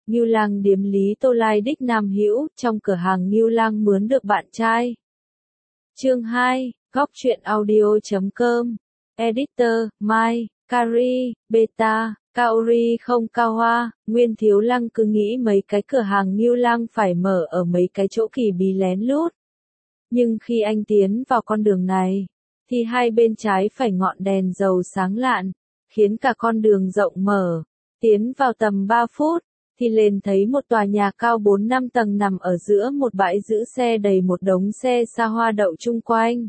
Ngưu Lang điếm Lý Tô Lai đích Nam Hữu, trong cửa hàng Ngưu Lang mướn được bạn trai. Chương 2, Góc truyện audio.com. Editor, Mai, Kari, Beta, Kaori không Cao Hoa. Nguyên Thiếu Lăng cứ nghĩ mấy cái cửa hàng Ngưu Lang phải mở ở mấy cái chỗ kỳ bí lén lút. Nhưng khi anh tiến vào con đường này, thì hai bên trái phải ngọn đèn dầu sáng lạn, khiến cả con đường rộng mở. Tiến vào tầm 3 phút, thì lên thấy một tòa nhà cao 4-5 tầng nằm ở giữa một bãi giữ xe đầy một đống xe xa hoa đậu chung quanh.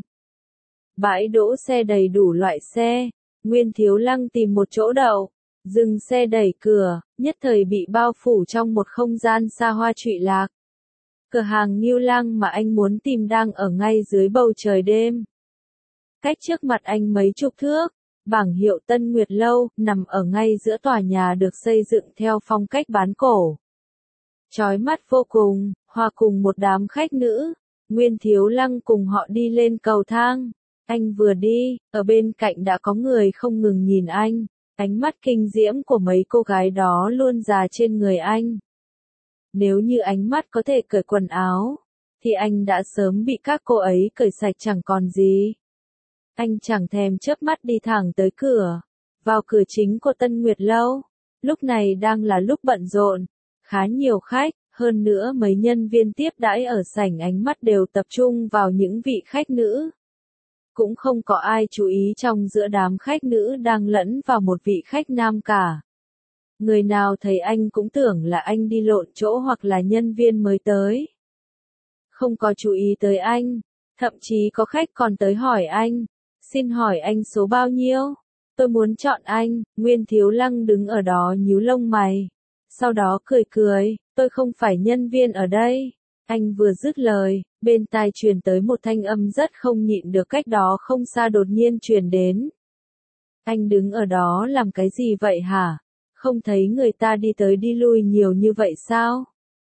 Bãi đỗ xe đầy đủ loại xe, Nguyên Thiếu Lăng tìm một chỗ đậu, dừng xe đẩy cửa, nhất thời bị bao phủ trong một không gian xa hoa trụy lạc. Cửa hàng Ngưu Lang mà anh muốn tìm đang ở ngay dưới bầu trời đêm. Cách trước mặt anh mấy chục thước, bảng hiệu Tân Nguyệt Lâu, nằm ở ngay giữa tòa nhà được xây dựng theo phong cách bán cổ. Chói mắt vô cùng, hòa cùng một đám khách nữ, Nguyên Thiếu Lăng cùng họ đi lên cầu thang. Anh vừa đi, ở bên cạnh đã có người không ngừng nhìn anh, ánh mắt kinh diễm của mấy cô gái đó luôn dà trên người anh. Nếu như ánh mắt có thể cởi quần áo, thì anh đã sớm bị các cô ấy cởi sạch chẳng còn gì. Anh chẳng thèm chớp mắt đi thẳng tới cửa, vào cửa chính của Tân Nguyệt Lâu. Lúc này đang là lúc bận rộn, khá nhiều khách, hơn nữa mấy nhân viên tiếp đãi ở sảnh ánh mắt đều tập trung vào những vị khách nữ. Cũng không có ai chú ý trong giữa đám khách nữ đang lẫn vào một vị khách nam cả. Người nào thấy anh cũng tưởng là anh đi lộn chỗ hoặc là nhân viên mới tới. Không có chú ý tới anh, thậm chí có khách còn tới hỏi anh, xin hỏi anh số bao nhiêu? Tôi muốn chọn anh. Nguyên Thiếu Lăng đứng ở đó nhíu lông mày, sau đó cười cười, tôi không phải nhân viên ở đây. Anh vừa dứt lời, bên tai truyền tới một thanh âm rất không nhịn được cách đó không xa đột nhiên truyền đến. Anh đứng ở đó làm cái gì vậy hả? Không thấy người ta đi tới đi lui nhiều như vậy sao?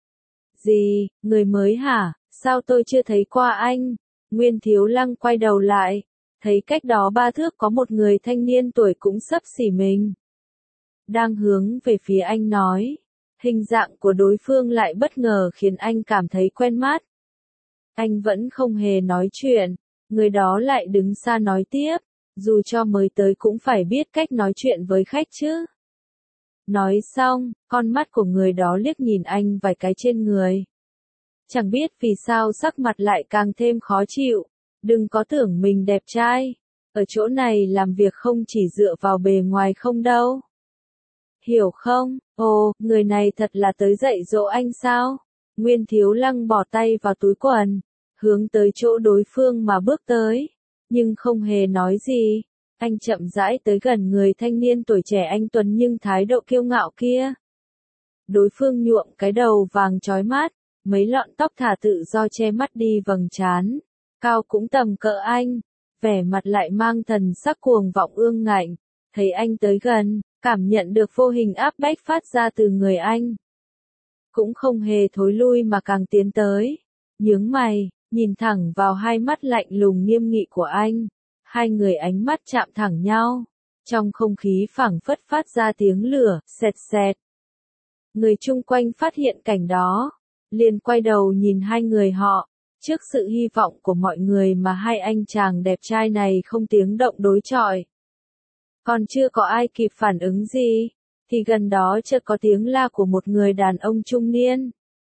Gì, người mới hả? Sao tôi chưa thấy qua anh? Nguyên Thiếu Lăng quay đầu lại, thấy cách đó 3 thước có một người thanh niên tuổi cũng xấp xỉ mình. Đang hướng về phía anh nói. Hình dạng của đối phương lại bất ngờ khiến anh cảm thấy quen mắt. Anh vẫn không hề nói chuyện, người đó lại đứng xa nói tiếp, dù cho mới tới cũng phải biết cách nói chuyện với khách chứ. Nói xong, con mắt của người đó liếc nhìn anh vài cái trên người. Chẳng biết vì sao sắc mặt lại càng thêm khó chịu, đừng có tưởng mình đẹp trai, ở chỗ này làm việc không chỉ dựa vào bề ngoài không đâu. Hiểu không? Ồ, người này thật là tới dạy dỗ anh sao? Nguyên Thiếu Lăng bỏ tay vào túi quần, hướng tới chỗ đối phương mà bước tới, nhưng không hề nói gì. Anh chậm rãi tới gần người thanh niên tuổi trẻ anh tuấn nhưng thái độ kiêu ngạo kia. Đối phương nhuộm cái đầu vàng chói mắt, mấy lọn tóc thả tự do che mắt đi vầng trán, cao cũng tầm cỡ anh, vẻ mặt lại mang thần sắc cuồng vọng ương ngạnh. Thấy anh tới gần, cảm nhận được vô hình áp bách phát ra từ người anh. Cũng không hề thối lui mà càng tiến tới, nhướng mày, nhìn thẳng vào hai mắt lạnh lùng nghiêm nghị của anh. Hai người ánh mắt chạm thẳng nhau, trong không khí phảng phất phát ra tiếng lửa, xẹt xẹt. Người chung quanh phát hiện cảnh đó, liền quay đầu nhìn hai người họ, trước sự hy vọng của mọi người mà hai anh chàng đẹp trai này không tiếng động đối chọi. Còn chưa có ai kịp phản ứng gì, thì gần đó chợt có tiếng la của một người đàn ông trung niên.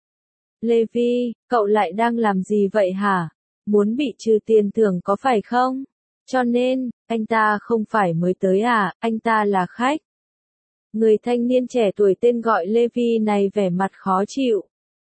Levi, cậu lại đang làm gì vậy hả? Muốn bị trừ tiền thưởng có phải không? Cho nên, anh ta không phải mới tới à, anh ta là khách. Người thanh niên trẻ tuổi tên gọi Levi này vẻ mặt khó chịu.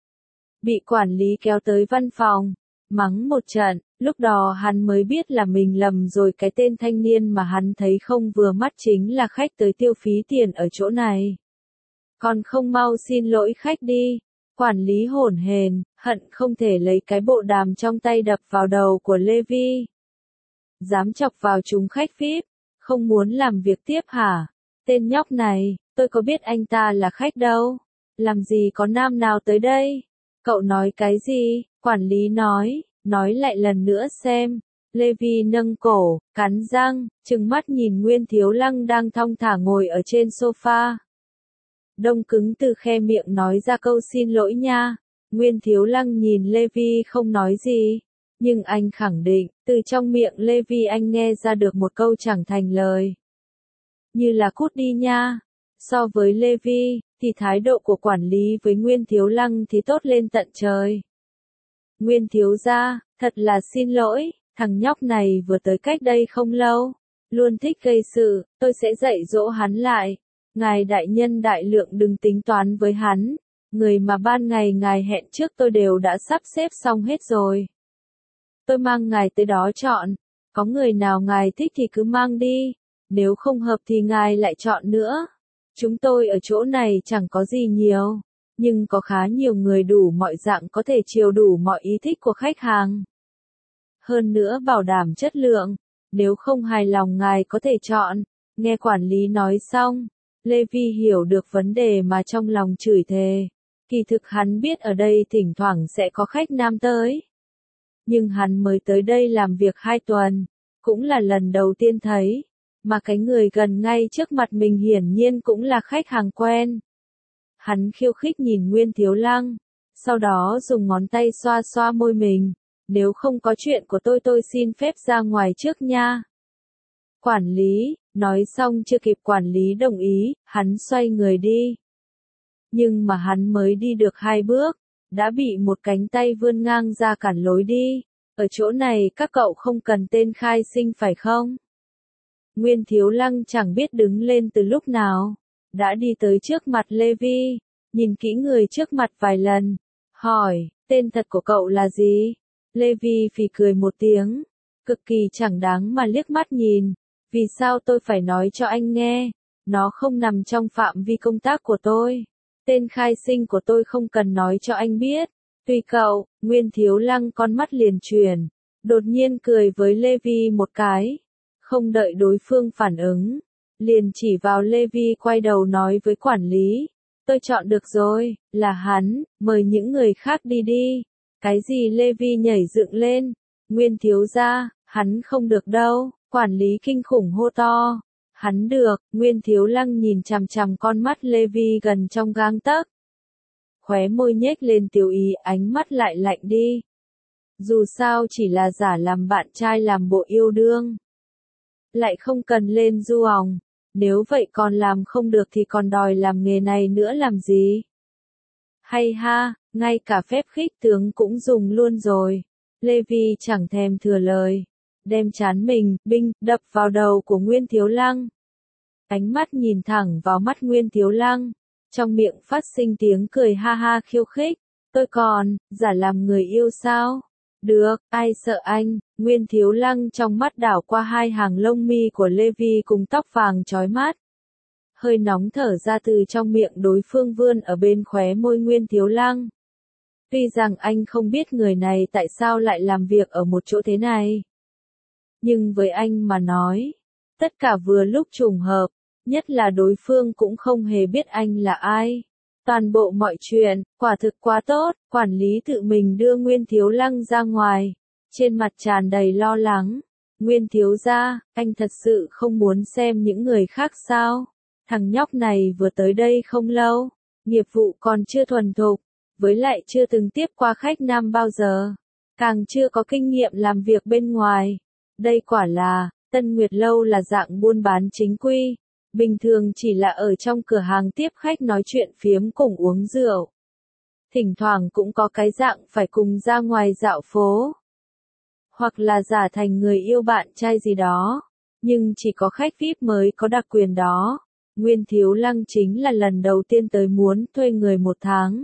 Bị quản lý kéo tới văn phòng, mắng một trận, lúc đó hắn mới biết là mình lầm rồi, cái tên thanh niên mà hắn thấy không vừa mắt chính là khách tới tiêu phí tiền ở chỗ này. Còn không mau xin lỗi khách đi. Quản lý hổn hển, hận không thể lấy cái bộ đàm trong tay đập vào đầu của Levi. Dám chọc vào chúng khách VIP, không muốn làm việc tiếp hả? Tên nhóc này, tôi có biết anh ta là khách đâu. Làm gì có nam nào tới đây? Cậu nói cái gì? Quản lý nói lại lần nữa xem. Levi nâng cổ, cắn răng, trừng mắt nhìn Nguyên Thiếu Lăng đang thong thả ngồi ở trên sofa. đông cứng từ khe miệng nói ra câu xin lỗi nha. Nguyên Thiếu Lăng nhìn Lê Vi không nói gì, nhưng anh khẳng định, từ trong miệng Lê Vi anh nghe ra được một câu chẳng thành lời. Như là cút đi nha. So với Lê Vi, thì thái độ của quản lý với Nguyên Thiếu Lăng thì tốt lên tận trời. Nguyên Thiếu gia, thật là xin lỗi, thằng nhóc này vừa tới cách đây không lâu, luôn thích gây sự, tôi sẽ dạy dỗ hắn lại. Ngài đại nhân đại lượng đừng tính toán với hắn, người mà ban ngày ngài hẹn trước tôi đều đã sắp xếp xong hết rồi. Tôi mang ngài tới đó chọn, có người nào ngài thích thì cứ mang đi, nếu không hợp thì ngài lại chọn nữa. Chúng tôi ở chỗ này chẳng có gì nhiều, nhưng có khá nhiều người đủ mọi dạng có thể chiều đủ mọi ý thích của khách hàng. Hơn nữa bảo đảm chất lượng, nếu không hài lòng ngài có thể chọn. Nghe quản lý nói xong, Lê Vi hiểu được vấn đề mà trong lòng chửi thề. Kỳ thực hắn biết ở đây thỉnh thoảng sẽ có khách nam tới. Nhưng hắn mới tới đây làm việc 2 tuần, cũng là lần đầu tiên thấy, mà cái người gần ngay trước mặt mình hiển nhiên cũng là khách hàng quen. Hắn khiêu khích nhìn Nguyên Thiếu Lăng, sau đó dùng ngón tay xoa xoa môi mình, nếu không có chuyện của tôi xin phép ra ngoài trước nha. Quản lý, nói xong chưa kịp quản lý đồng ý, hắn xoay người đi. Nhưng mà hắn mới đi được 2 bước, đã bị một cánh tay vươn ngang ra cản lối đi. Ở chỗ này các cậu không cần tên khai sinh phải không? Nguyên Thiếu Lăng chẳng biết đứng lên từ lúc nào, đã đi tới trước mặt Lê Vi, nhìn kỹ người trước mặt vài lần, hỏi, tên thật của cậu là gì? Lê Vi phì cười một tiếng, cực kỳ chẳng đáng mà liếc mắt nhìn, vì sao tôi phải nói cho anh nghe, nó không nằm trong phạm vi công tác của tôi. Tên khai sinh của tôi không cần nói cho anh biết. Tùy cậu. Nguyên Thiếu Lăng con mắt liền chuyển, đột nhiên cười với Lê Vi một cái. Không đợi đối phương phản ứng, liền chỉ vào Lê Vi quay đầu nói với quản lý. Tôi chọn được rồi, là hắn, mời những người khác đi đi. Cái gì? Lê Vi nhảy dựng lên. Nguyên Thiếu gia, hắn không được đâu. Quản lý kinh khủng hô to. Hắn được. Nguyên Thiếu Lăng nhìn chằm chằm con mắt Lê Vi gần trong gang tấc. Khóe môi nhếch lên tiểu ý, ánh mắt lại lạnh đi. Dù sao chỉ là giả làm bạn trai làm bộ yêu đương. Lại không cần lên du òng. Nếu vậy còn làm không được thì còn đòi làm nghề này nữa làm gì? Hay ha, ngay cả phép khích tướng cũng dùng luôn rồi. Lê Vi chẳng thèm thừa lời, đem trán mình, binh, đập vào đầu của Nguyên Thiếu Lăng. Ánh mắt nhìn thẳng vào mắt Nguyên Thiếu Lăng, trong miệng phát sinh tiếng cười ha ha khiêu khích. Tôi còn, giả làm người yêu sao? Được, ai sợ anh? Nguyên Thiếu Lăng trong mắt đảo qua 2 hàng lông mi của Lê Vi cùng tóc vàng chói mắt. Hơi nóng thở ra từ trong miệng đối phương vươn ở bên khóe môi Nguyên Thiếu Lăng. Tuy rằng anh không biết người này tại sao lại làm việc ở một chỗ thế này. Nhưng với anh mà nói, tất cả vừa lúc trùng hợp, nhất là đối phương cũng không hề biết anh là ai. Toàn bộ mọi chuyện, quả thực quá tốt, quản lý tự mình đưa Nguyên Thiếu Lăng ra ngoài, trên mặt tràn đầy lo lắng. Nguyên Thiếu gia, anh thật sự không muốn xem những người khác sao? Thằng nhóc này vừa tới đây không lâu, nghiệp vụ còn chưa thuần thục, với lại chưa từng tiếp qua khách nam bao giờ, càng chưa có kinh nghiệm làm việc bên ngoài. Đây quả là, Tân Nguyệt Lâu là dạng buôn bán chính quy. Bình thường chỉ là ở trong cửa hàng tiếp khách nói chuyện phiếm cùng uống rượu. Thỉnh thoảng cũng có cái dạng phải cùng ra ngoài dạo phố. Hoặc là giả thành người yêu bạn trai gì đó. Nhưng chỉ có khách VIP mới có đặc quyền đó. Nguyên Thiếu Lăng chính là lần đầu tiên tới muốn thuê người 1 tháng.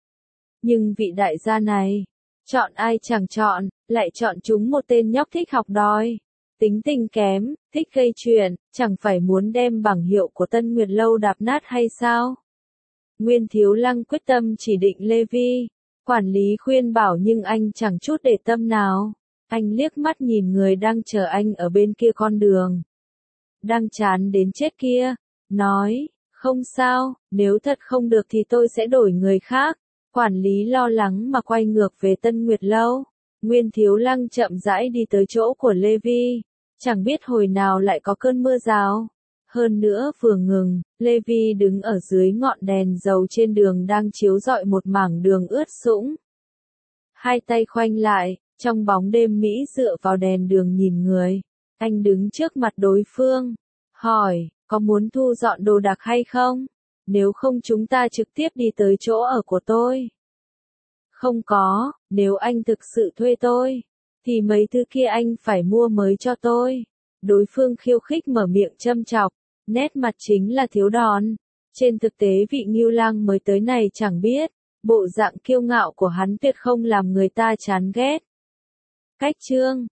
Nhưng vị đại gia này, chọn ai chẳng chọn, lại chọn chúng một tên nhóc thích học đòi. Tính tình kém, thích gây chuyện, chẳng phải muốn đem bảng hiệu của Tân Nguyệt Lâu đạp nát hay sao? Nguyên Thiếu Lăng quyết tâm chỉ định Lê Vi. Quản lý khuyên bảo nhưng anh chẳng chút để tâm nào. Anh liếc mắt nhìn người đang chờ anh ở bên kia con đường. Đang chán đến chết kia. Nói, không sao, nếu thật không được thì tôi sẽ đổi người khác. Quản lý lo lắng mà quay ngược về Tân Nguyệt Lâu. Nguyên Thiếu Lăng chậm rãi đi tới chỗ của Lê Vi. Chẳng biết hồi nào lại có cơn mưa rào. Hơn nữa vừa ngừng, Levi đứng ở dưới ngọn đèn dầu trên đường đang chiếu rọi một mảng đường ướt sũng. Hai tay khoanh lại, trong bóng đêm Mỹ dựa vào đèn đường nhìn người. Anh đứng trước mặt đối phương, hỏi, có muốn thu dọn đồ đạc hay không? Nếu không chúng ta trực tiếp đi tới chỗ ở của tôi. Không có, nếu anh thực sự thuê tôi, thì mấy thứ kia anh phải mua mới cho tôi. Đối phương khiêu khích mở miệng châm chọc, nét mặt chính là thiếu đòn. Trên thực tế vị Ngưu Lang mới tới này chẳng biết, bộ dạng kiêu ngạo của hắn tuyệt không làm người ta chán ghét. Cách chương